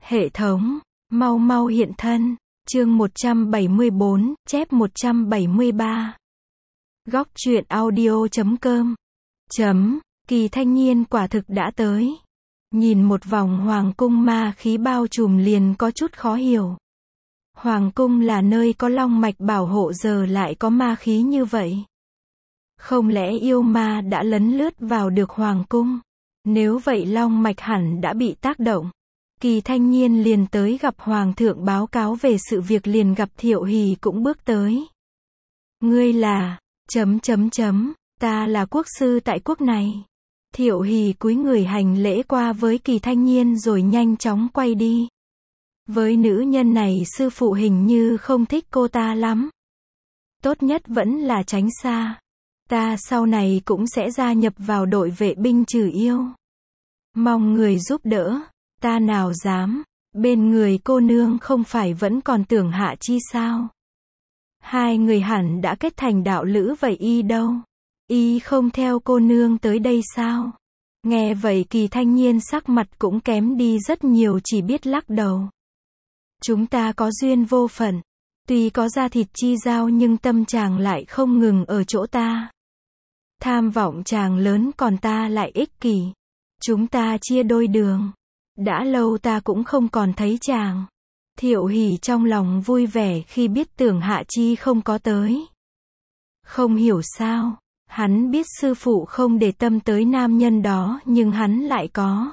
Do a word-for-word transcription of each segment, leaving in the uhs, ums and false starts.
Hệ thống, mau mau hiện thân. Chương một trăm bảy mươi bốn, chép một trăm bảy mươi ba. Góc truyện audio chấm com. Chấm, Kỳ Thanh Nhiên quả thực đã tới. Nhìn một vòng hoàng cung ma khí bao trùm liền có chút khó hiểu. Hoàng cung là nơi có long mạch bảo hộ, giờ lại có ma khí như vậy. Không lẽ yêu ma đã lấn lướt vào được hoàng cung? Nếu vậy long mạch hẳn đã bị tác động. Kỳ Thanh Nhiên liền tới gặp hoàng thượng báo cáo về sự việc, liền gặp Thiệu Hỷ cũng bước tới. Ngươi là, chấm chấm chấm, ta là quốc sư tại quốc này. Thiệu Hỷ cúi người hành lễ qua với Kỳ Thanh Nhiên rồi nhanh chóng quay đi. Với nữ nhân này sư phụ hình như không thích cô ta lắm. Tốt nhất vẫn là tránh xa. Ta sau này cũng sẽ gia nhập vào đội vệ binh trừ yêu. Mong người giúp đỡ. Ta nào dám, bên người cô nương không phải vẫn còn Tưởng Hạ Chi sao? Hai người hẳn đã kết thành đạo lữ, vậy y đâu? Y không theo cô nương tới đây sao? Nghe vậy Kỳ Thanh Nhiên sắc mặt cũng kém đi rất nhiều, chỉ biết lắc đầu. Chúng ta có duyên vô phận, tuy có da thịt chi giao nhưng tâm chàng lại không ngừng ở chỗ ta. Tham vọng chàng lớn còn ta lại ích kỷ. Chúng ta chia đôi đường. Đã lâu ta cũng không còn thấy chàng. Thiệu Hỷ trong lòng vui vẻ khi biết Tưởng Hạ Chi không có tới. Không hiểu sao, hắn biết sư phụ không để tâm tới nam nhân đó, nhưng hắn lại có.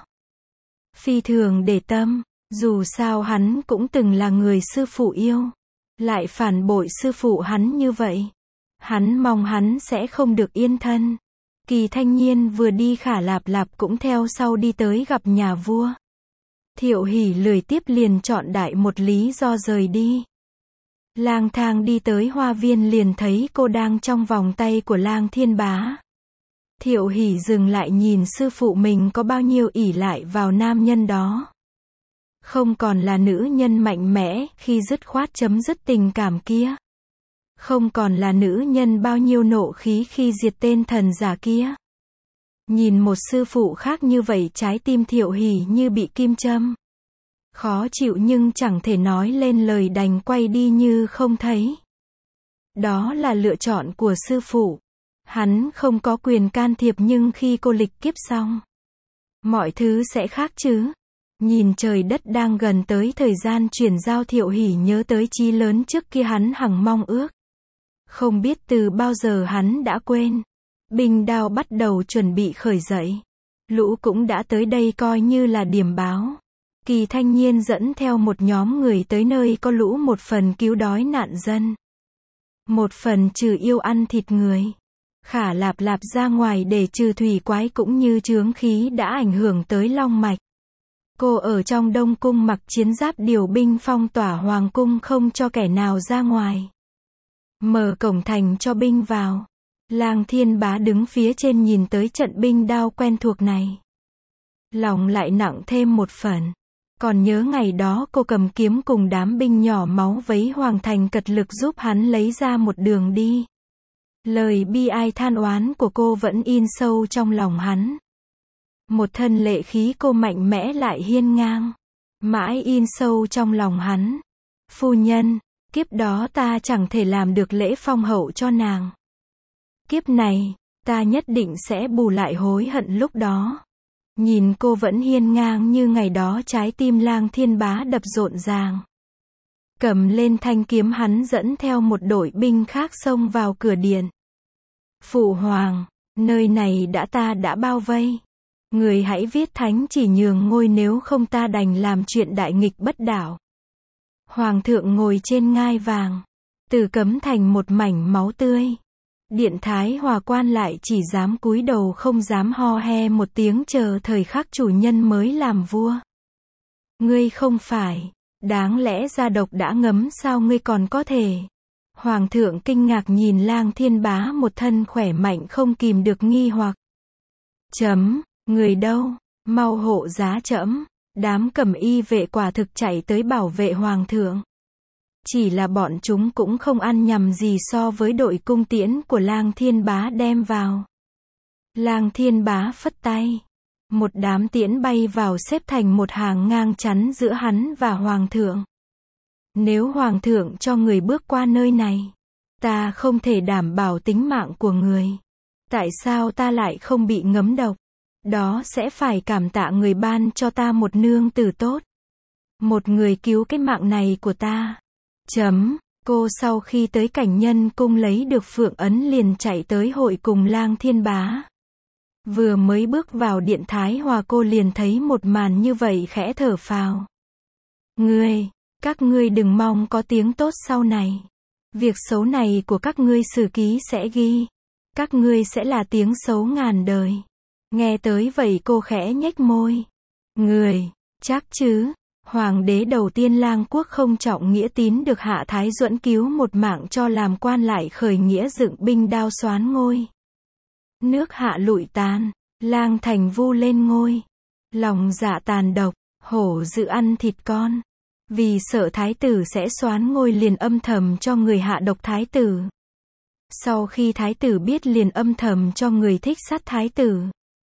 Phi thường để tâm, dù sao hắn cũng từng là người sư phụ yêu. Lại phản bội sư phụ hắn như vậy. Hắn mong hắn sẽ không được yên thân. Kỳ Thanh Nhiên vừa đi, Khả Lạp Lạp cũng theo sau đi tới gặp nhà vua. Thiệu Hỷ lười tiếp liền chọn đại một lý do rời đi. Lang thang đi tới hoa viên liền thấy cô đang trong vòng tay của Lang Thiên Bá. Thiệu Hỷ dừng lại nhìn sư phụ mình có bao nhiêu ỷ lại vào nam nhân đó. Không còn là nữ nhân mạnh mẽ khi dứt khoát chấm dứt tình cảm kia. Không còn là nữ nhân bao nhiêu nộ khí khi diệt tên thần giả kia. Nhìn một sư phụ khác như vậy, trái tim Thiệu Hỷ như bị kim châm. Khó chịu nhưng chẳng thể nói lên lời, đành quay đi như không thấy. Đó là lựa chọn của sư phụ. Hắn không có quyền can thiệp, nhưng khi cô lịch kiếp xong, mọi thứ sẽ khác chứ. Nhìn trời đất đang gần tới thời gian chuyển giao, Thiệu Hỷ nhớ tới chí lớn trước kia hắn hằng mong ước. Không biết từ bao giờ hắn đã quên. Binh đao bắt đầu chuẩn bị khởi dậy. Lũ cũng đã tới đây coi như là điểm báo. Kỳ Thanh Nhiên dẫn theo một nhóm người tới nơi có lũ, một phần cứu đói nạn dân. Một phần trừ yêu ăn thịt người. Khả Lạp Lạp ra ngoài để trừ thủy quái cũng như chướng khí đã ảnh hưởng tới long mạch. Cô ở trong Đông Cung mặc chiến giáp điều binh phong tỏa hoàng cung, không cho kẻ nào ra ngoài. Mở cổng thành cho binh vào. Lang Thiên Bá đứng phía trên nhìn tới trận binh đao quen thuộc này. Lòng lại nặng thêm một phần. Còn nhớ ngày đó cô cầm kiếm cùng đám binh nhỏ máu vấy hoàng thành cật lực giúp hắn lấy ra một đường đi. Lời bi ai than oán của cô vẫn in sâu trong lòng hắn. Một thân lệ khí cô mạnh mẽ lại hiên ngang. Mãi in sâu trong lòng hắn. Phu nhân, kiếp đó ta chẳng thể làm được lễ phong hậu cho nàng. Kiếp này, ta nhất định sẽ bù lại hối hận lúc đó. Nhìn cô vẫn hiên ngang như ngày đó, trái tim Lang Thiên Bá đập rộn ràng. Cầm lên thanh kiếm, hắn dẫn theo một đội binh khác xông vào cửa điện. Phụ hoàng, nơi này đã ta đã bao vây. Người hãy viết thánh chỉ nhường ngôi, nếu không ta đành làm chuyện đại nghịch bất đạo. Hoàng thượng ngồi trên ngai vàng. Từ cấm thành một mảnh máu tươi. Điện Thái Hòa quan lại chỉ dám cúi đầu, không dám ho he một tiếng, chờ thời khắc chủ nhân mới làm vua. Ngươi không phải, đáng lẽ ra độc đã ngấm sao ngươi còn có thể? Hoàng thượng kinh ngạc nhìn Lang Thiên Bá, một thân khỏe mạnh không kìm được nghi hoặc. Chấm, người đâu? Mau hộ giá trẫm. Đám cẩm y vệ quả thực chạy tới bảo vệ hoàng thượng. Chỉ là bọn chúng cũng không ăn nhầm gì so với đội cung tiễn của Lang Thiên Bá đem vào. Lang Thiên Bá phất tay. Một đám tiễn bay vào xếp thành một hàng ngang chắn giữa hắn và hoàng thượng. Nếu hoàng thượng cho người bước qua nơi này, ta không thể đảm bảo tính mạng của người. Tại sao ta lại không bị ngấm độc? Đó sẽ phải cảm tạ người ban cho ta một nương tử tốt. Một người cứu cái mạng này của ta. Chấm. Cô sau khi tới Cảnh Nhân cung lấy được phượng ấn liền chạy tới hội cùng Lang Thiên Bá. Vừa mới bước vào điện Thái Hòa cô liền thấy một màn như vậy khẽ thở phào. Ngươi, các ngươi đừng mong có tiếng tốt sau này. Việc xấu này của các ngươi sử ký sẽ ghi. Các ngươi sẽ là tiếng xấu ngàn đời. Nghe tới vậy cô khẽ nhếch môi. Người, chắc chứ? Hoàng đế đầu tiên Lang quốc không trọng nghĩa tín được Hạ Thái Duẫn cứu một mạng cho làm quan lại khởi nghĩa dựng binh đao soán ngôi. Nước Hạ lụi tàn, Lang thành vu lên ngôi. Lòng dạ tàn độc, hổ dự ăn thịt con. Vì sợ thái tử sẽ soán ngôi liền âm thầm cho người hạ độc thái tử. Sau khi thái tử biết liền âm thầm cho người thích sát thái tử.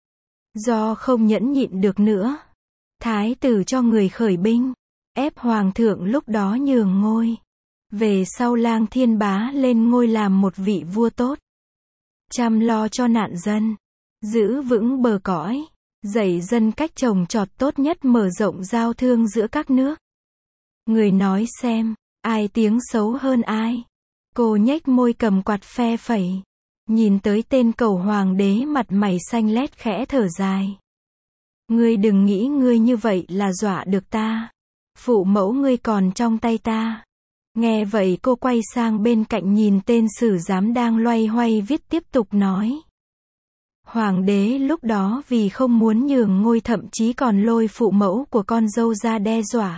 Do không nhẫn nhịn được nữa, thái tử cho người khởi binh, ép hoàng thượng lúc đó nhường ngôi. Về sau Lang Thiên Bá lên ngôi làm một vị vua tốt. Chăm lo cho nạn dân, giữ vững bờ cõi, dạy dân cách trồng trọt tốt nhất, mở rộng giao thương giữa các nước. Người nói xem, ai tiếng xấu hơn ai? Cô nhếch môi cầm quạt phe phẩy. Nhìn tới tên cầu hoàng đế mặt mày xanh lét khẽ thở dài. Ngươi đừng nghĩ ngươi như vậy là dọa được ta. Phụ mẫu ngươi còn trong tay ta. Nghe vậy cô quay sang bên cạnh nhìn tên sử giám đang loay hoay viết tiếp tục nói. Hoàng đế lúc đó vì không muốn nhường ngôi thậm chí còn lôi phụ mẫu của con dâu ra đe dọa.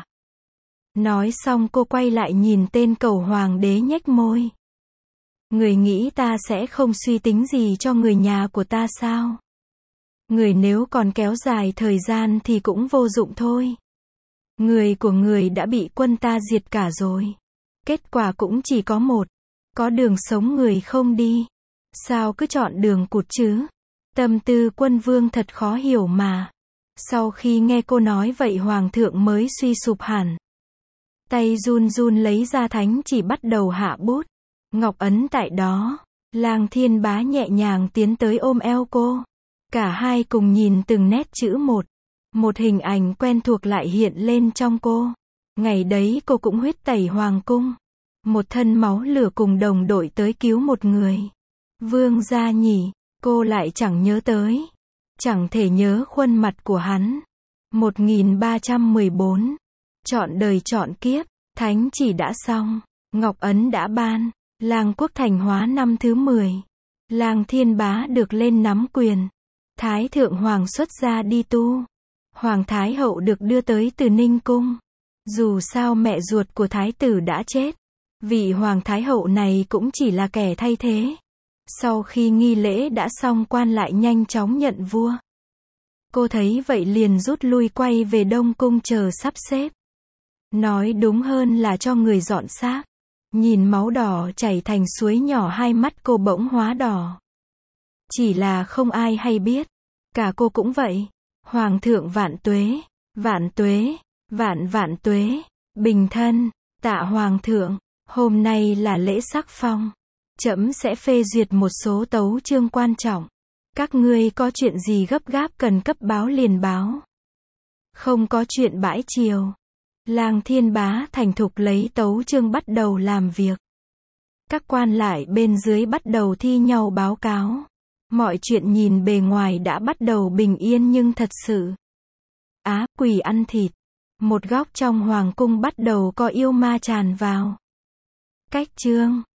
Nói xong cô quay lại nhìn tên cầu hoàng đế nhếch môi. Người nghĩ ta sẽ không suy tính gì cho người nhà của ta sao? Người nếu còn kéo dài thời gian thì cũng vô dụng thôi. Người của người đã bị quân ta diệt cả rồi. Kết quả cũng chỉ có một. Có đường sống người không đi. Sao cứ chọn đường cụt chứ? Tâm tư quân vương thật khó hiểu mà. Sau khi nghe cô nói vậy hoàng thượng mới suy sụp hẳn. Tay run run lấy ra thánh chỉ bắt đầu hạ bút. Ngọc ấn tại đó. Lang Thiên Bá nhẹ nhàng tiến tới ôm eo cô. Cả hai cùng nhìn từng nét chữ một. Một hình ảnh quen thuộc lại hiện lên trong cô. Ngày đấy cô cũng huyết tẩy hoàng cung. Một thân máu lửa cùng đồng đội tới cứu một người. Vương gia nhỉ, cô lại chẳng nhớ tới. Chẳng thể nhớ khuôn mặt của hắn. một nghìn ba trăm mười bốn. Chọn đời chọn kiếp, thánh chỉ đã xong. Ngọc ấn đã ban. Lang quốc thành hóa năm thứ mười. Lang Thiên Bá được lên nắm quyền. Thái thượng hoàng xuất gia đi tu. Hoàng thái hậu được đưa tới từ Ninh cung. Dù sao mẹ ruột của thái tử đã chết, vị hoàng thái hậu này cũng chỉ là kẻ thay thế. Sau khi nghi lễ đã xong quan lại nhanh chóng nhận vua. Cô thấy vậy liền rút lui quay về Đông cung chờ sắp xếp. Nói đúng hơn là cho người dọn xác. Nhìn máu đỏ chảy thành suối nhỏ hai mắt cô bỗng hóa đỏ. Chỉ là không ai hay biết. Cả cô cũng vậy. Hoàng thượng vạn tuế, vạn tuế, vạn vạn tuế, bình thân, tạ hoàng thượng, hôm nay là lễ sắc phong. Trẫm sẽ phê duyệt một số tấu chương quan trọng. Các ngươi có chuyện gì gấp gáp cần cấp báo liền báo. Không có chuyện bãi chiều. Lang Thiên Bá thành thục lấy tấu chương bắt đầu làm việc. Các quan lại bên dưới bắt đầu thi nhau báo cáo. Mọi chuyện nhìn bề ngoài đã bắt đầu bình yên nhưng thật sự. Á, quỷ ăn thịt. Một góc trong hoàng cung bắt đầu có yêu ma tràn vào. Cách chương